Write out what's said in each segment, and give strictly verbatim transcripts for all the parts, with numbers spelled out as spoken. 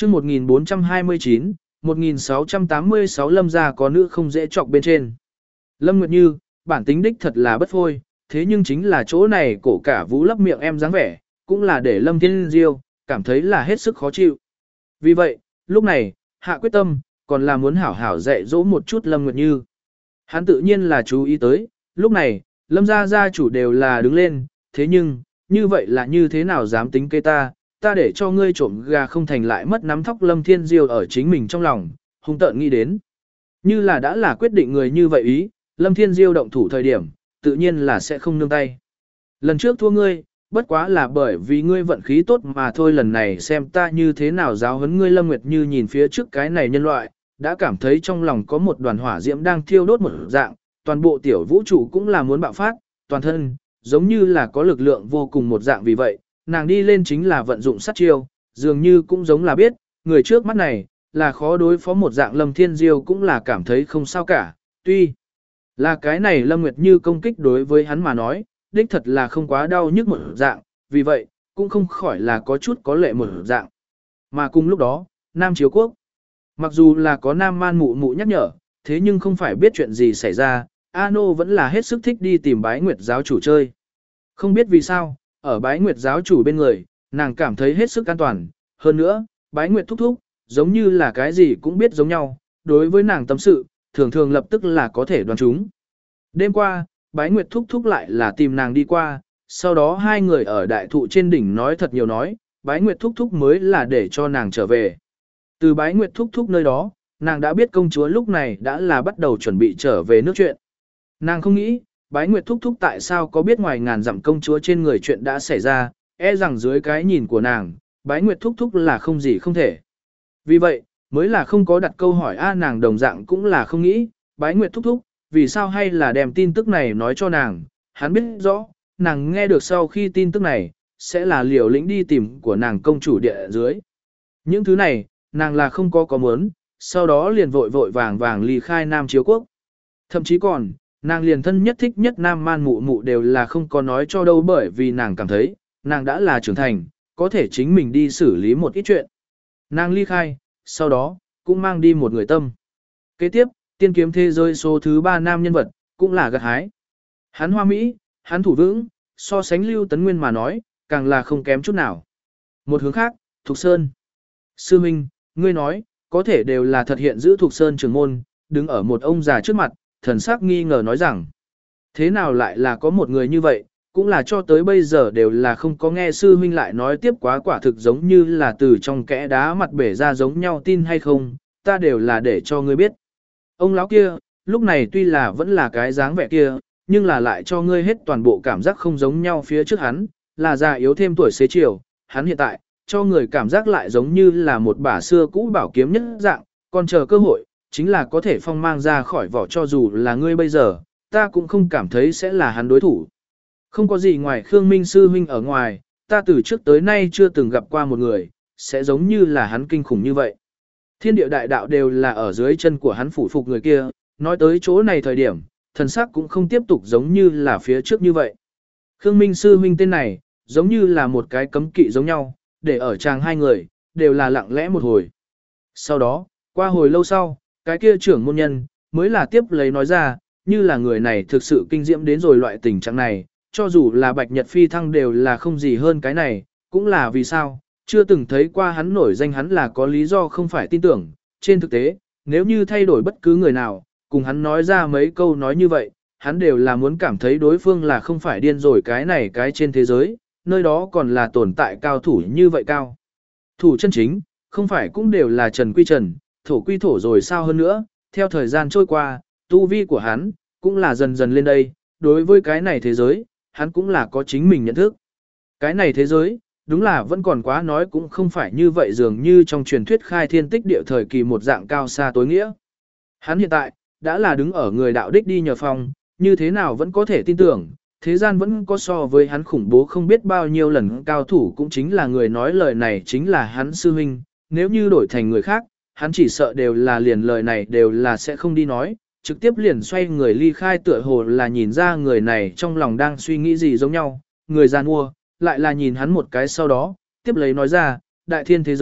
chương một nghìn bốn trăm hai mươi chín, một nghìn sáu trăm tám mươi sáu Lâm gia có nữ không dễ chọc bên trên. Lâm Nguyệt Như, bản tính đích thật là bất phôi, thế nhưng chính là chỗ này cổ cả vũ lấp miệng em dáng vẻ, cũng là để Lâm Thiên Diêu cảm thấy là hết sức khó chịu. Vì vậy, lúc này, hạ quyết tâm, còn là muốn hảo hảo dạy dỗ một chút Lâm Nguyệt Như. Hắn tự nhiên là chú ý tới, lúc này, Lâm gia gia chủ đều là đứng lên, thế nhưng, như vậy là như thế nào dám tính kế ta, ta để cho ngươi trộm gà không thành lại mất nắm thóc. Lâm Thiên Diêu ở chính mình trong lòng, hung tợn nghĩ đến. Như là đã là quyết định người như vậy ý, Lâm Thiên Diêu động thủ thời điểm, tự nhiên là sẽ không nương tay. Lần trước thua ngươi, bất quá là bởi vì ngươi vận khí tốt mà thôi, lần này xem ta như thế nào giáo huấn ngươi. Lâm Nguyệt Như nhìn phía trước cái này nhân loại, đã cảm thấy trong lòng có một đoàn hỏa diễm đang thiêu đốt một dạng, toàn bộ tiểu vũ trụ cũng là muốn bạo phát, toàn thân, giống như là có lực lượng vô cùng một dạng. Vì vậy, nàng đi lên chính là vận dụng sát chiêu, dường như cũng giống là biết, người trước mắt này, là khó đối phó một dạng. Lâm Thiên Diêu cũng là cảm thấy không sao cả, tuy là cái này Lâm Nguyệt Như công kích đối với hắn mà nói, đích thật là không quá đau nhức một dạng, vì vậy, cũng không khỏi là có chút có lệ một dạng. Mà cùng lúc đó, Nam Chiếu Quốc, mặc dù là có Nam Man Mụ Mụ nhắc nhở, thế nhưng không phải biết chuyện gì xảy ra, Ano vẫn là hết sức thích đi tìm Bái Nguyệt giáo chủ chơi. Không biết vì sao, ở Bái Nguyệt giáo chủ bên người, nàng cảm thấy hết sức an toàn, hơn nữa, Bái Nguyệt thúc thúc, giống như là cái gì cũng biết giống nhau, đối với nàng tâm sự, thường thường lập tức là có thể đoán chúng. Đêm qua, Bái Nguyệt thúc thúc lại là tìm nàng đi qua, sau đó hai người ở đại thụ trên đỉnh nói thật nhiều nói, Bái Nguyệt thúc thúc mới là để cho nàng trở về. Từ Bái Nguyệt thúc thúc nơi đó, nàng đã biết công chúa lúc này đã là bắt đầu chuẩn bị trở về nước chuyện. Nàng không nghĩ, Bái Nguyệt thúc thúc tại sao có biết ngoài ngàn dặm công chúa trên người chuyện đã xảy ra, e rằng dưới cái nhìn của nàng, Bái Nguyệt thúc thúc là không gì không thể. Vì vậy, mới là không có đặt câu hỏi a nàng đồng dạng cũng là không nghĩ, Bái Nguyệt thúc thúc, vì sao hay là đem tin tức này nói cho nàng, hắn biết rõ, nàng nghe được sau khi tin tức này, sẽ là liều lĩnh đi tìm của nàng công chủ địa dưới. Những thứ này, nàng là không có có muốn, sau đó liền vội vội vàng vàng ly khai Nam Chiếu Quốc. Thậm chí còn, nàng liền thân nhất thích nhất Nam Man Mụ Mụ đều là không có nói cho đâu, bởi vì nàng cảm thấy, nàng đã là trưởng thành, có thể chính mình đi xử lý một ít chuyện. Nàng ly khai, sau đó, cũng mang đi một người tâm. Kế tiếp, tiên kiếm thế giới số thứ ba nam nhân vật, cũng là gặt hái. Hắn hoa mỹ, hắn thủ vững, so sánh Lưu Tấn Nguyên mà nói, càng là không kém chút nào. Một hướng khác, Thục Sơn. Sư Minh, ngươi nói, có thể đều là thật hiện giữ Thục Sơn trưởng môn, đứng ở một ông già trước mặt, thần sắc nghi ngờ nói rằng, thế nào lại là có một người như vậy, cũng là cho tới bây giờ đều là không có nghe sư huynh lại nói tiếp, quá quả thực giống như là từ trong kẽ đá mặt bể ra giống nhau, tin hay không, ta đều là để cho ngươi biết. Ông lão kia, lúc này tuy là vẫn là cái dáng vẻ kia, nhưng là lại cho ngươi hết toàn bộ cảm giác không giống nhau. Phía trước hắn, là già yếu thêm tuổi xế chiều, hắn hiện tại, cho người cảm giác lại giống như là một bả xưa cũ bảo kiếm nhất dạng, còn chờ cơ hội, chính là có thể phong mang ra khỏi vỏ. Cho dù là ngươi bây giờ, ta cũng không cảm thấy sẽ là hắn đối thủ. Không có gì ngoài Khương Minh sư huynh ở ngoài, ta từ trước tới nay chưa từng gặp qua một người, sẽ giống như là hắn kinh khủng như vậy. Thiên địa đại đạo đều là ở dưới chân của hắn phủ phục người kia, nói tới chỗ này thời điểm, thần sắc cũng không tiếp tục giống như là phía trước như vậy. Khương Minh sư huynh tên này, giống như là một cái cấm kỵ giống nhau, để ở chàng hai người, đều là lặng lẽ một hồi. Sau đó, qua hồi lâu sau, cái kia trưởng môn nhân, mới là tiếp lấy nói ra, như là người này thực sự kinh diễm đến rồi loại tình trạng này, cho dù là Bạch Nhật Phi Thăng đều là không gì hơn cái này, cũng là vì sao, chưa từng thấy qua hắn nổi danh, hắn là có lý do không phải tin tưởng. Trên thực tế, nếu như thay đổi bất cứ người nào, cùng hắn nói ra mấy câu nói như vậy, hắn đều là muốn cảm thấy đối phương là không phải điên rồi. Cái này cái trên thế giới, nơi đó còn là tồn tại cao thủ như vậy cao. Thủ chân chính, không phải cũng đều là trần quy trần, thổ quy thổ rồi sao. Hơn nữa, theo thời gian trôi qua, tu vi của hắn, cũng là dần dần lên đây, đối với cái này thế giới, hắn cũng là có chính mình nhận thức. Cái này thế giới, đúng là vẫn còn quá nói cũng không phải như vậy, dường như trong truyền thuyết khai thiên tích địa thời kỳ một dạng cao xa tối nghĩa. Hắn hiện tại, đã là đứng ở người đạo đích đi nhờ phong, như thế nào vẫn có thể tin tưởng, thế gian vẫn có so với hắn khủng bố không biết bao nhiêu lần cao thủ, cũng chính là người nói lời này chính là hắn sư huynh, nếu như đổi thành người khác, hắn chỉ sợ đều là liền lời này đều là sẽ không đi nói, trực tiếp liền xoay người ly khai, tựa hồ là nhìn ra người này trong lòng đang suy nghĩ gì giống nhau. Người gian mua, lại là nhìn hắn một cái sau đó, tiếp lấy nói ra, đại thiên thế giới,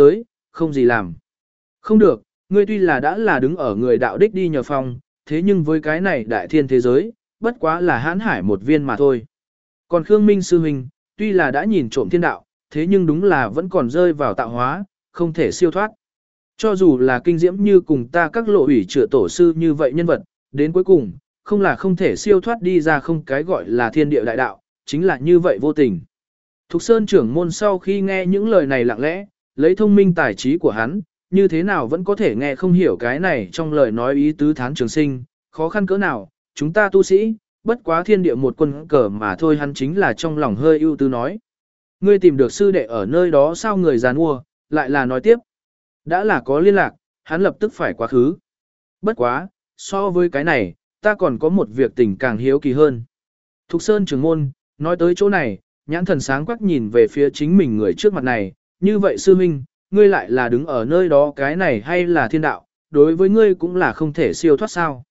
không gì làm. Không được, ngươi tuy là đã là đứng ở người đạo đích đi nhờ phong, thế nhưng với cái này đại thiên thế giới, bất quá là hãn hải một viên mà thôi. Còn Khương Minh sư huynh, tuy là đã nhìn trộm thiên đạo, thế nhưng đúng là vẫn còn rơi vào tạo hóa, không thể siêu thoát. Cho dù là kinh diễm như cùng ta các lộ ủy chữa tổ sư như vậy nhân vật, đến cuối cùng, không là không thể siêu thoát đi ra không cái gọi là thiên địa đại đạo, chính là như vậy vô tình. Thục Sơn trưởng môn sau khi nghe những lời này lặng lẽ, lấy thông minh tài trí của hắn, như thế nào vẫn có thể nghe không hiểu cái này trong lời nói ý tứ thán trường sinh, khó khăn cỡ nào, chúng ta tu sĩ, bất quá thiên địa một quân cờ mà thôi, hắn chính là trong lòng hơi ưu tư nói. Ngươi tìm được sư đệ ở nơi đó sao người giàn mua, lại là nói tiếp. Đã là có liên lạc, hắn lập tức phải quá khứ. Bất quá, so với cái này, ta còn có một việc tình càng hiếu kỳ hơn. Thục Sơn trưởng môn, nói tới chỗ này, nhãn thần sáng quắc nhìn về phía chính mình người trước mặt này, như vậy sư minh, ngươi lại là đứng ở nơi đó cái này hay là thiên đạo, đối với ngươi cũng là không thể siêu thoát sao.